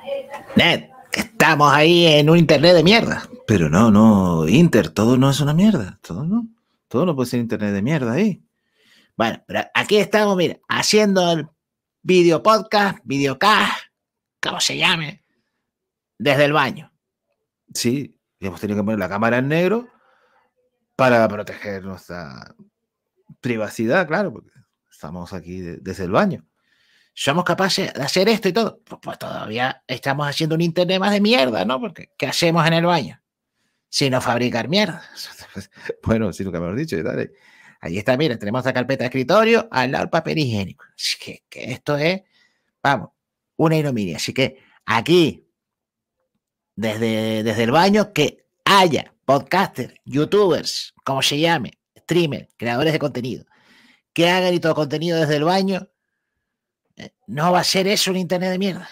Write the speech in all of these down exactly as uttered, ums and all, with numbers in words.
Ned, estamos ahí en un internet de mierda. Pero no, no, Inter, todo no es una mierda. Todo no. Todo no puede ser internet de mierda ahí. Bueno, pero aquí estamos, mira, haciendo el video podcast, videocast, como se llame, desde el baño. Sí, y hemos tenido que poner la cámara en negro para proteger nuestra privacidad, claro, porque estamos aquí de, desde el baño. Somos capaces de hacer esto y todo. Pues, pues todavía estamos haciendo un internet más de mierda, ¿no? Porque ¿qué hacemos en el baño? Sino fabricar mierda. Bueno, sí, lo que hemos dicho, dale. Ahí está, mira, tenemos la carpeta de escritorio, al lado el papel higiénico. Así que, que esto es, vamos, una ignominia. Así que aquí, desde, desde el baño, que haya podcasters, youtubers, como se llame, streamers, creadores de contenido, que hagan y todo contenido desde el baño, no va a ser eso un internet de mierda.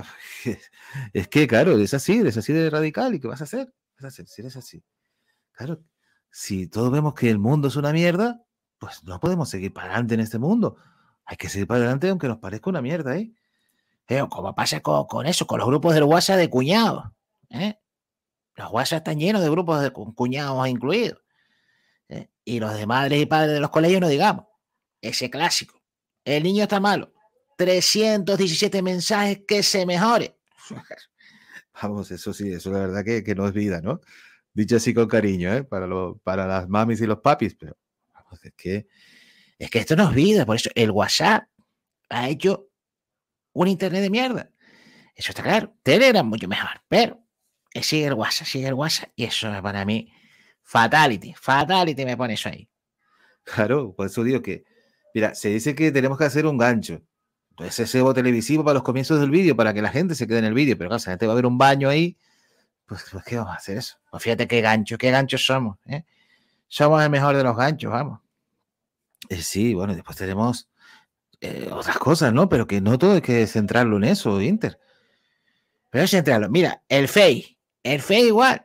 Es que, claro, es así, es así de radical. ¿Y qué vas a hacer? ¿Qué vas a hacer si eres así? Claro, si todos vemos que el mundo es una mierda, pues no podemos seguir para adelante en este mundo. Hay que seguir para adelante aunque nos parezca una mierda, ¿eh? eh como pasa con, con eso, con los grupos del WhatsApp de cuñados. ¿eh? Los WhatsApp están llenos de grupos de cuñados incluidos. ¿eh? Y los de madres y padres de los colegios, no digamos. Ese clásico. El niño está malo. trescientos diecisiete mensajes, que se mejore. Vamos, eso sí, eso la verdad que, que no es vida, ¿no? Dicho así con cariño, ¿eh? Para, lo, para las mamis y los papis, pero vamos, es que... Es que esto no es vida, por eso el WhatsApp ha hecho un internet de mierda. Eso está claro. Telegram mucho mejor, pero sigue el WhatsApp, sigue el WhatsApp, y eso es para mí fatality. Fatality me pone eso ahí. Claro, por eso digo que, mira, se dice que tenemos que hacer un gancho. Entonces, ese cebo televisivo para los comienzos del vídeo, para que la gente se quede en el vídeo, pero claro, si la gente va a ver un baño ahí, pues, pues ¿qué vamos a hacer eso? Pues fíjate qué gancho, qué ganchos somos, ¿eh? Somos el mejor de los ganchos, vamos. Eh, sí, bueno, después tenemos eh, otras cosas, ¿no? Pero que no todo hay que centrarlo en eso, Inter. Pero es centrarlo. Mira, el Face, el Face igual.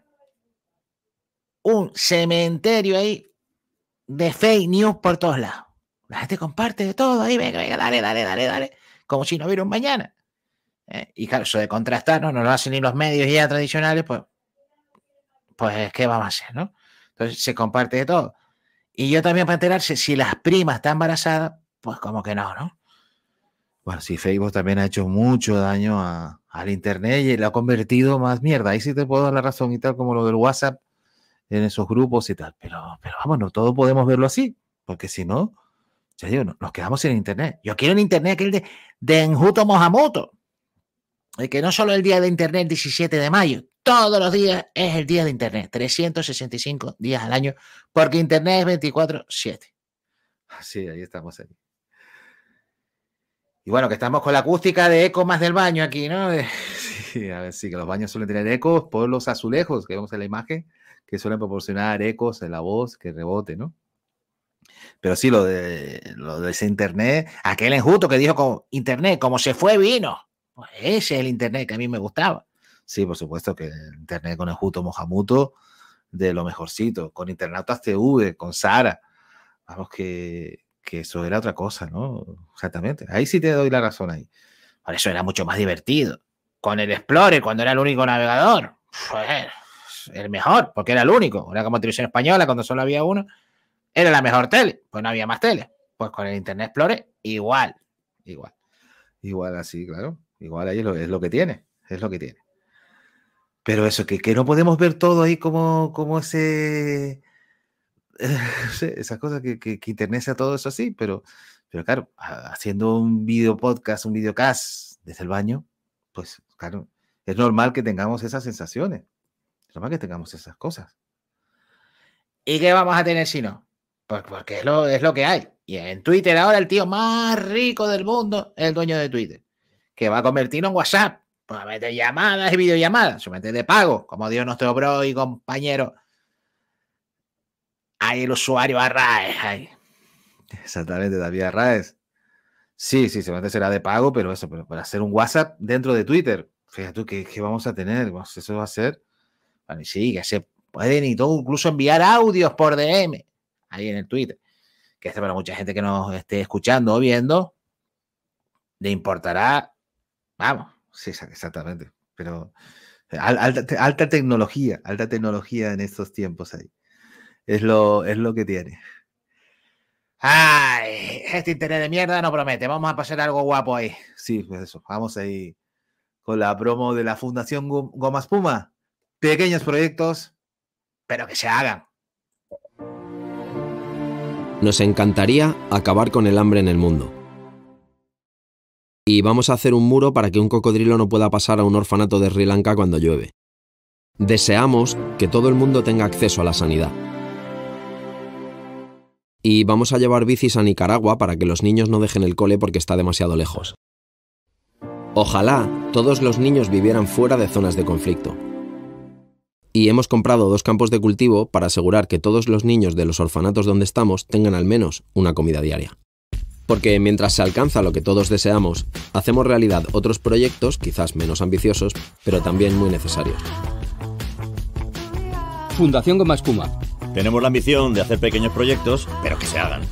Un cementerio ahí de fake news por todos lados. La gente comparte de todo ahí, venga, venga, dale, dale, dale, dale. Como si no hubiera un mañana. ¿eh? Y claro, eso de contrastar, ¿no? No lo hacen ni los medios ya tradicionales, pues, pues, ¿qué vamos a hacer, no? Entonces se comparte de todo. Y yo también para enterarse si las primas están embarazadas, pues como que no, ¿no? Bueno, sí, Facebook también ha hecho mucho daño a, al Internet y lo ha convertido más mierda. Ahí sí te puedo dar la razón y tal, como lo del WhatsApp en esos grupos y tal. Pero, pero vamos, no todos podemos verlo así, porque si no, ya digo, no, nos quedamos sin Internet. Yo quiero un Internet aquel de, de Enjuto Mohamoto. El que no solo el día de Internet diecisiete de mayo, todos los días es el día de Internet, trescientos sesenta y cinco días al año, porque Internet es veinticuatro siete. Sí, ahí estamos ahí. Y bueno, que estamos con la acústica de eco más del baño aquí, ¿no? Sí, a ver, sí, que los baños suelen tener ecos por los azulejos que vemos en la imagen, que suelen proporcionar ecos en la voz, que rebote, ¿no? Pero sí, lo de, lo de ese Internet, aquel enjuto que dijo con Internet, como se fue, vino. Pues ese es el Internet que a mí me gustaba. Sí, por supuesto que el Internet con Enjuto Mohamuto, de lo mejorcito, con Internautas T V, con Sara, vamos, que, que eso era otra cosa, ¿no? Exactamente, ahí sí te doy la razón ahí. Por eso era mucho más divertido. Con el Explorer, cuando era el único navegador, pues, el mejor, porque era el único. Era como Televisión Española, cuando solo había uno, era la mejor tele, pues no había más tele. Pues con el Internet Explorer, igual, igual. Igual así, claro. Igual ahí es lo, es lo que tiene, es lo que tiene. Pero eso, que, que no podemos ver todo ahí como, como ese... esas cosas que, que, que Internet sea todo eso así, pero, pero claro, haciendo un video podcast, un videocast desde el baño, pues claro, es normal que tengamos esas sensaciones, es normal que tengamos esas cosas. ¿Y qué vamos a tener si no? Pues porque es lo, es lo que hay. Y en Twitter ahora el tío más rico del mundo es el dueño de Twitter, que va a convertirlo en WhatsApp, pues a meter llamadas y videollamadas, solamente de pago, como Dios nuestro bro y compañero. Hay el usuario Arraes ahí. Exactamente, David Arraes. Sí, sí, seguramente será de pago, pero eso, pero para hacer un WhatsApp dentro de Twitter, fíjate tú, ¿qué, qué vamos a tener? Pues eso va a ser, bueno, sí, que se pueden y todo, incluso enviar audios por D M ahí en el Twitter, que este para mucha gente que nos esté escuchando o viendo, le importará, vamos, Sí, exactamente. Pero alta, alta tecnología, alta tecnología en estos tiempos ahí. Es lo, es lo que tiene. Ay, este internet de mierda no promete. Vamos a pasar algo guapo ahí. Sí, pues eso. Vamos ahí con la promo de la Fundación Goma Espuma. Pequeños proyectos, pero que se hagan. Nos encantaría acabar con el hambre en el mundo. Y vamos a hacer un muro para que un cocodrilo no pueda pasar a un orfanato de Sri Lanka cuando llueve. Deseamos que todo el mundo tenga acceso a la sanidad. Y vamos a llevar bicis a Nicaragua para que los niños no dejen el cole porque está demasiado lejos. Ojalá todos los niños vivieran fuera de zonas de conflicto. Y hemos comprado dos campos de cultivo para asegurar que todos los niños de los orfanatos donde estamos tengan al menos una comida diaria. Porque mientras se alcanza lo que todos deseamos, hacemos realidad otros proyectos, quizás menos ambiciosos, pero también muy necesarios. Fundación Goma Espuma. Tenemos la ambición de hacer pequeños proyectos, pero que se hagan.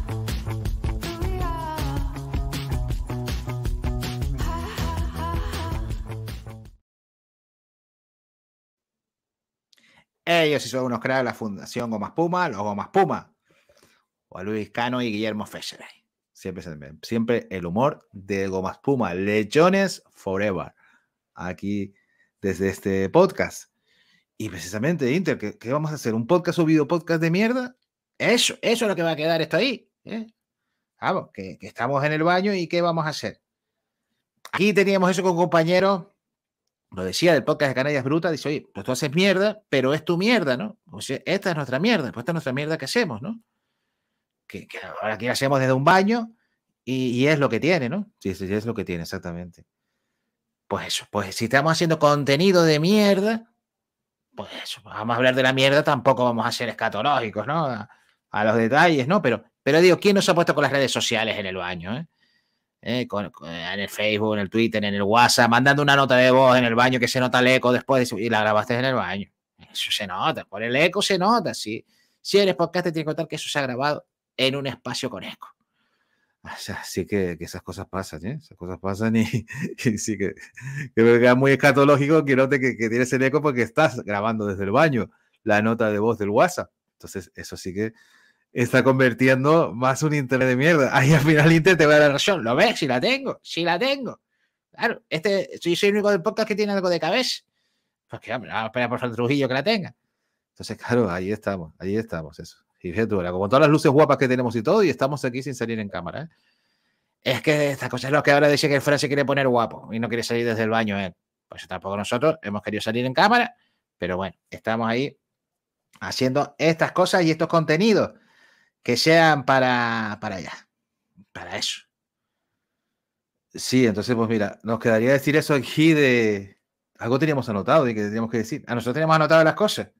Ellos sí son unos cracks, la Fundación Goma Espuma, los Goma Espuma. O a Luis Cano y Guillermo Fesser. Siempre, siempre el humor de Goma Espuma. Lechones forever. Aquí, desde este podcast. Y precisamente, Inter, ¿qué, ¿qué vamos a hacer? ¿Un podcast o video podcast de mierda? Eso, eso es lo que va a quedar esto ahí. ¿eh? Vamos, que, que estamos en el baño y ¿qué vamos a hacer? Aquí teníamos eso con compañeros. Lo decía del podcast de Canallas Brutas, dice, oye, pues tú haces mierda, pero es tu mierda, ¿no? O sea, esta es nuestra mierda, pues esta es nuestra mierda que hacemos, ¿no? Que, que ahora aquí hacemos desde un baño y, y es lo que tiene, ¿no? Sí, sí, es lo que tiene, exactamente. Pues eso, pues si estamos haciendo contenido de mierda, pues eso, vamos a hablar de la mierda, tampoco vamos a ser escatológicos, ¿no? A, a los detalles, ¿no? Pero, pero digo, ¿quién nos ha puesto con las redes sociales en el baño, eh? Eh, con, con, en el Facebook, en el Twitter, en el WhatsApp, mandando una nota de voz en el baño que se nota el eco después y la grabaste en el baño. Eso se nota, por el eco se nota. Si, si eres podcast, te tiene que contar que eso se ha grabado en un espacio con eco. O sea, sí que, que esas cosas pasan, ¿eh? Esas cosas pasan y, y sí que, que me queda muy escatológico que note que, que tienes el eco porque estás grabando desde el baño la nota de voz del WhatsApp. Entonces, eso sí que está convirtiendo más un internet de mierda. Ahí al final Inter te va a dar razón. ¿Lo ves? Si la tengo, si la tengo. Claro, este, yo soy el único del podcast que tiene algo de cabeza. Pues que, hombre, vamos a esperar por Fran Trujillo que la tenga. Entonces, claro, ahí estamos, ahí estamos, eso. Y fíjate, como todas las luces guapas que tenemos y todo, y estamos aquí sin salir en cámara, ¿eh? Es que esta cosa es lo que ahora dice que el Fran se quiere poner guapo y no quiere salir desde el baño él. Pues tampoco nosotros hemos querido salir en cámara, pero bueno, estamos ahí haciendo estas cosas y estos contenidos que sean para, para allá, para eso. Sí, entonces, pues mira, nos quedaría decir eso aquí de... Algo teníamos anotado y que teníamos que decir. A nosotros teníamos anotado las cosas.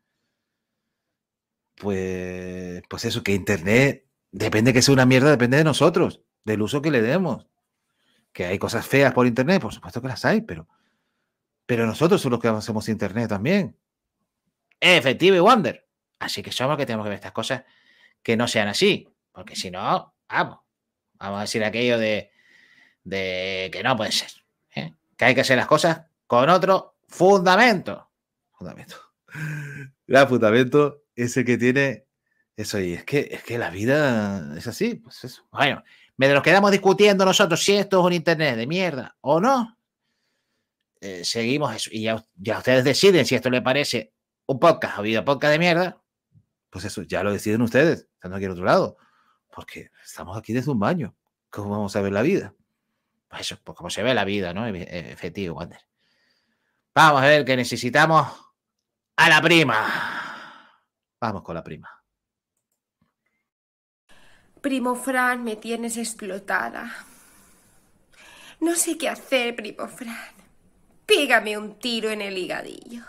Pues, pues eso, que Internet, depende que sea una mierda, depende de nosotros, del uso que le demos. Que hay cosas feas por Internet, por supuesto que las hay, pero, pero nosotros somos los que hacemos Internet también. Efectivo y Wonder. Así que somos los que tenemos que ver estas cosas que no sean así, porque si no, vamos, vamos a decir aquello de, de que no puede ser, ¿eh? Que hay que hacer las cosas con otro fundamento. Fundamento. El fundamento es el que tiene eso y es que, es que la vida es así, pues eso. Bueno, mientras nos quedamos discutiendo nosotros si esto es un internet de mierda o no, eh, seguimos eso y ya, ya ustedes deciden si esto les parece un podcast o video podcast de mierda. Pues eso, ya lo deciden ustedes, estando aquí al otro lado, porque estamos aquí desde un baño. ¿Cómo vamos a ver la vida? Pues eso, pues como se ve la vida, ¿no? Efectivo, Wander. Vamos a ver que necesitamos a la prima. Vamos con la prima. Primo Fran, me tienes explotada. No sé qué hacer, primo Fran. Pégame un tiro en el higadillo.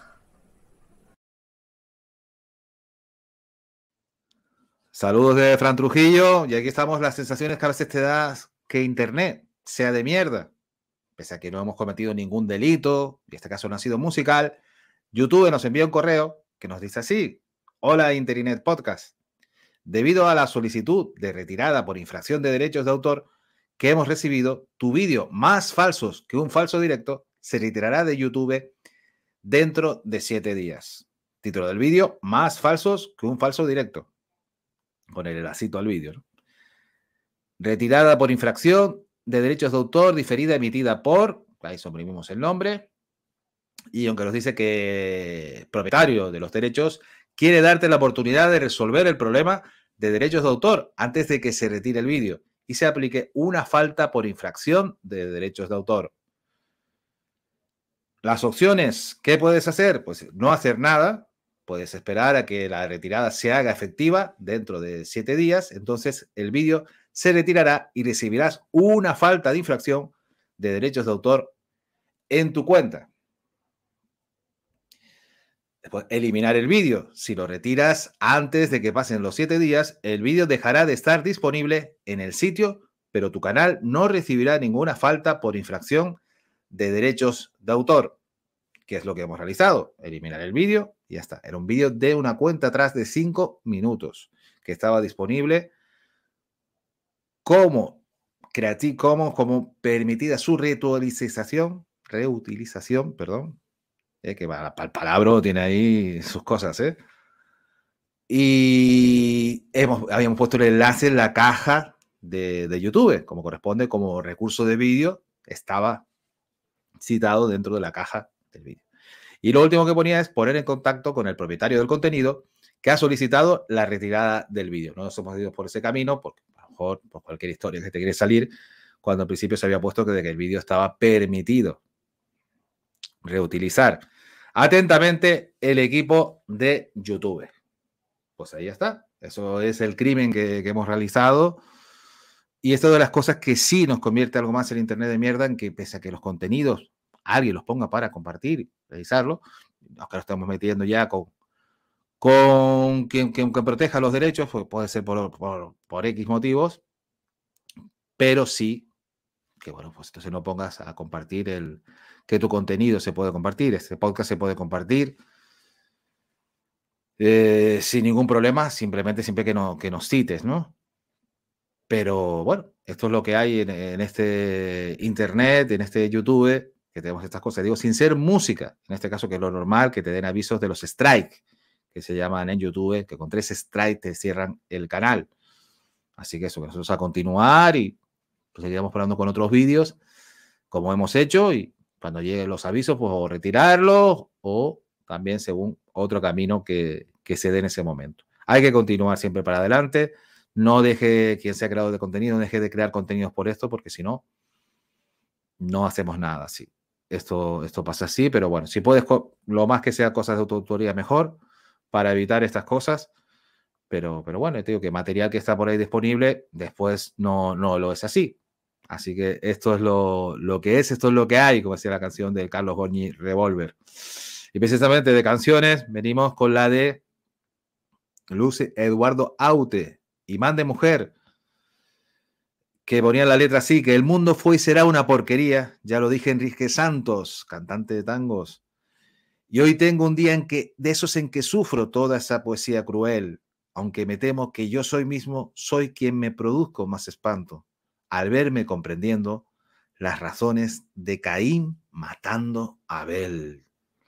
Saludos de Fran Trujillo, y aquí estamos las sensaciones que a veces te das que Internet sea de mierda. Pese a que no hemos cometido ningún delito, y este caso no ha sido musical, YouTube nos envía un correo que nos dice así: hola Internet Podcast. Debido a la solicitud de retirada por infracción de derechos de autor que hemos recibido, tu vídeo más falsos que un falso directo se retirará de YouTube dentro de siete días. Título del vídeo, más falsos que un falso directo. Con el lacito al vídeo, ¿no? Retirada por infracción de derechos de autor, diferida, emitida por... Ahí suprimimos el nombre. Y aunque nos dice que el propietario de los derechos quiere darte la oportunidad de resolver el problema de derechos de autor antes de que se retire el vídeo y se aplique una falta por infracción de derechos de autor. Las opciones, ¿qué puedes hacer? Pues no hacer nada. Puedes esperar a que la retirada se haga efectiva dentro de siete días. Entonces el vídeo se retirará y recibirás una falta de infracción de derechos de autor en tu cuenta. Después, eliminar el vídeo. Si lo retiras antes de que pasen los siete días, el vídeo dejará de estar disponible en el sitio, pero tu canal no recibirá ninguna falta por infracción de derechos de autor. ¿Qué es lo que hemos realizado? Eliminar el vídeo y ya está. Era un vídeo de una cuenta atrás de cinco minutos que estaba disponible como Creative Commons, como permitida su reutilización, reutilización, perdón. Eh, que para el palabra tiene ahí sus cosas, ¿eh? Y hemos, habíamos puesto el enlace en la caja de, de YouTube, como corresponde, como recurso de vídeo, estaba citado dentro de la caja del vídeo. Y lo último que ponía es poner en contacto con el propietario del contenido que ha solicitado la retirada del vídeo. No nos hemos ido por ese camino, porque a lo mejor por cualquier historia que te quiere salir, cuando al principio se había puesto que, de que el vídeo estaba permitido reutilizar. Atentamente, el equipo de YouTube. Pues ahí está. Eso es el crimen que, que hemos realizado. Y esto de las cosas que sí nos convierte algo más el Internet de mierda, en que pese a que los contenidos alguien los ponga para compartir, revisarlo, aunque lo estamos metiendo ya con, con quien, quien, quien proteja los derechos, pues puede ser por, por, por X motivos, pero sí que, bueno, pues entonces no pongas a compartir el que tu contenido se puede compartir, este podcast se puede compartir eh, sin ningún problema, simplemente siempre que, no, que nos cites, ¿no? Pero bueno, esto es lo que hay en, en este Internet, en este YouTube, que tenemos estas cosas. Digo, sin ser música, en este caso, que es lo normal, que te den avisos de los strikes, que se llaman en YouTube, que con tres strikes te cierran el canal. Así que eso, nosotros a continuar y pues seguiremos hablando con otros vídeos, como hemos hecho, y cuando lleguen los avisos, pues o retirarlos o también según otro camino que, que se dé en ese momento. Hay que continuar siempre para adelante. No deje, quien sea creador de contenido, no deje de crear contenidos por esto, porque si no, no hacemos nada así. Esto, esto pasa así, pero bueno, si puedes, lo más que sea cosas de autoautoría, mejor, para evitar estas cosas. Pero, pero bueno, te digo que material que está por ahí disponible, después no, no lo es así. Así que esto es lo, lo que es, esto es lo que hay, como decía la canción de Carlos Goñi, Revolver. Y precisamente de canciones, venimos con la de Luce Eduardo Aute, Imán de Mujer, que ponía la letra así, que el mundo fue y será una porquería, ya lo dije Enrique Santos, cantante de tangos, y hoy tengo un día en que, de esos en que sufro toda esa poesía cruel, aunque me temo que yo soy mismo, soy quien me produzco más espanto, al verme comprendiendo las razones de Caín matando a Abel.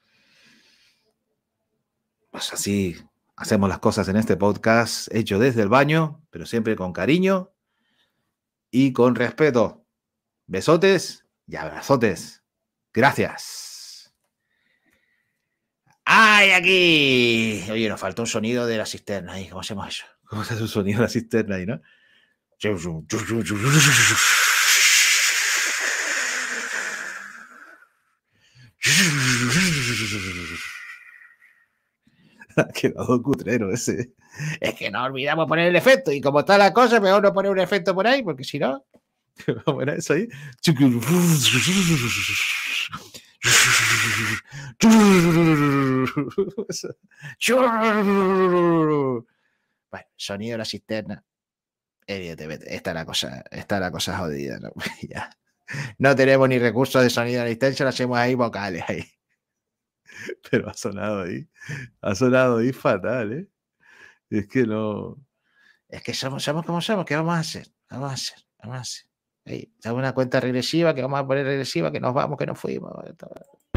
Pues así hacemos las cosas en este podcast, hecho desde el baño, pero siempre con cariño y con respeto. Besotes y abrazotes. Gracias. ¡Ay, aquí! Oye, nos faltó un sonido de la cisterna ahí. ¿Cómo hacemos eso? ¿Cómo se hace un sonido de la cisterna ahí, no? Ha quedado cutrero ese. Es que no olvidamos poner el efecto. Y como está la cosa, mejor no poner un efecto por ahí, porque si no. ¿Cómo era eso ahí? Bueno, sonido de la cisterna. Evidentemente, está la cosa, está la cosa jodida, ¿no? Ya. No tenemos ni recursos de sonido de la distancia, lo hacemos ahí vocales ahí. Pero ha sonado ahí. Ha sonado ahí fatal, ¿eh? Es que no. Es que somos, somos como somos. ¿Qué vamos a hacer? Vamos a hacer, vamos a hacer. Ahí, ¿sabes? Una cuenta regresiva, que vamos a poner regresiva, que nos vamos, que nos fuimos.